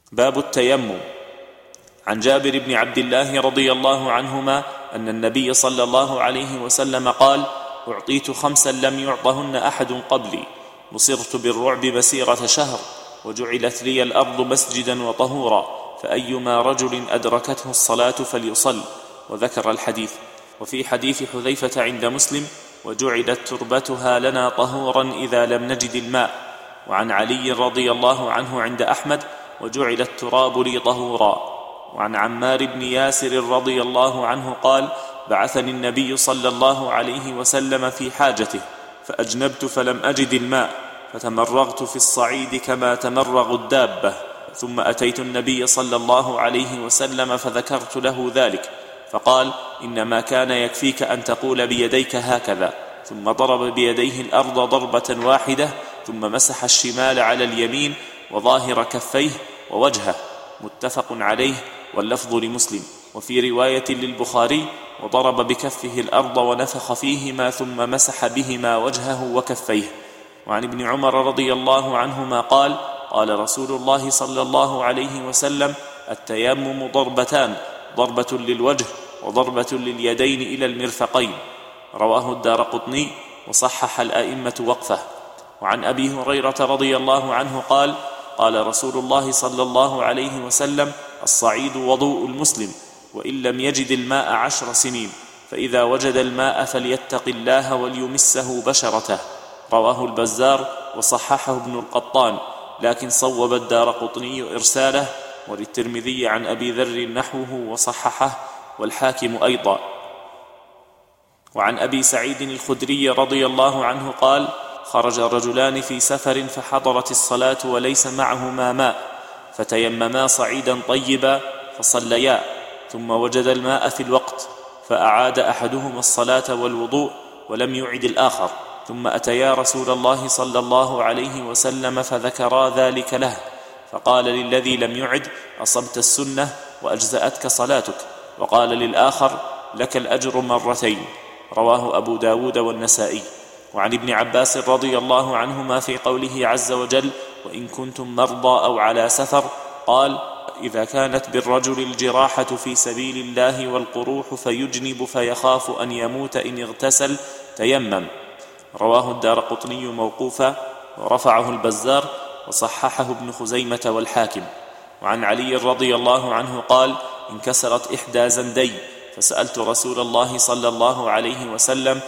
باب التيمم. عن جابر بن عبد الله رضي الله عنهما أن النبي صلى الله عليه وسلم قال: أعطيت 5 لم يعطهن أحد قبلي، نصرت بالرعب مسيرة شهر، وجعلت لي الأرض مسجدا وطهورا، فأيما رجل أدركته الصلاة فليصل. وذكر الحديث. وفي حديث حذيفة عند مسلم: وجعلت تربتها لنا طهورا إذا لم نجد الماء. وعن علي رضي الله عنه عند أحمد: وجعل التراب لي طهورا. وعن عمار بن ياسر رضي الله عنه قال: بعثني النبي صلى الله عليه وسلم في حاجته، فأجنبت فلم أجد الماء، فتمرغت في الصعيد كما تمرغ الدابة، ثم أتيت النبي صلى الله عليه وسلم فذكرت له ذلك، فقال: إنما كان يكفيك أن تقول بيديك هكذا، ثم ضرب بيديه الأرض ضربة واحدة، ثم مسح الشمال على اليمين وظاهر كفيه ووجهه. متفق عليه، واللفظ لمسلم. وفي رواية للبخاري: وضرب بكفه الأرض ونفخ فيهما ثم مسح بهما وجهه وكفيه. وعن ابن عمر رضي الله عنهما قال: قال رسول الله صلى الله عليه وسلم: التيمم ضربتان، ضربة للوجه وضربة لليدين إلى المرفقين. رواه الدارقطني، وصحح الأئمة وقفه. وعن أبي هريرة رضي الله عنه قال: قال رسول الله صلى الله عليه وسلم: الصعيد وضوء المسلم، وإن لم يجد الماء 10 سنين، فإذا وجد الماء فليتق الله وليمسه بشرته. رواه البزار، وصححه ابن القطان، لكن صوب الدارقطني إرساله. وللترمذي عن أبي ذر نحوه وصححه، والحاكم أيضا. وعن أبي سعيد الخدري رضي الله عنه قال: خرج رجلان في سفر فحضرت الصلاة وليس معهما ماء، فتيمما صعيدا طيبا فصليا، ثم وجد الماء في الوقت، فأعاد أحدهما الصلاة والوضوء ولم يعد الآخر، ثم أتيا رسول الله صلى الله عليه وسلم فذكرا ذلك له، فقال للذي لم يعد: أصبت السنة وأجزأتك صلاتك. وقال للآخر: لك الأجر 2. رواه أبو داود والنسائي. وعن ابن عباس رضي الله عنهما في قوله عز وجل: وإن كنتم مرضى أو على سفر، قال: إذا كانت بالرجل الجراحة في سبيل الله والقروح فيجنب فيخاف أن يموت إن اغتسل تيمم. رواه الدارقطني موقوفا، ورفعه البزار، وصححه ابن خزيمة والحاكم. وعن علي رضي الله عنه قال: انكسرت إحدى زندي، فسألت رسول الله صلى الله عليه وسلم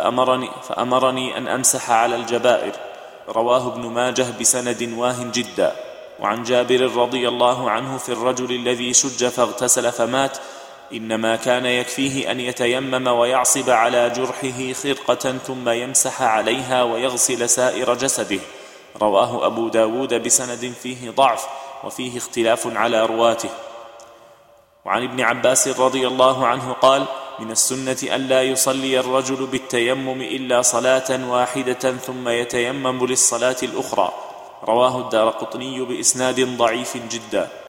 فأمرني أن أمسح على الجبائر. رواه ابن ماجه بسند واه جدا. وعن جابر رضي الله عنه في الرجل الذي شج فاغتسل فمات: إنما كان يكفيه أن يتيمم ويعصب على جرحه خرقة ثم يمسح عليها ويغسل سائر جسده. رواه أبو داود بسند فيه ضعف، وفيه اختلاف على رواته. وعن ابن عباس رضي الله عنه قال: من السنة أن لا يصلي الرجل بالتيمم إلا صلاة واحدة ثم يتيمم للصلاة الأخرى. رواه الدارقطني بإسناد ضعيف جدا.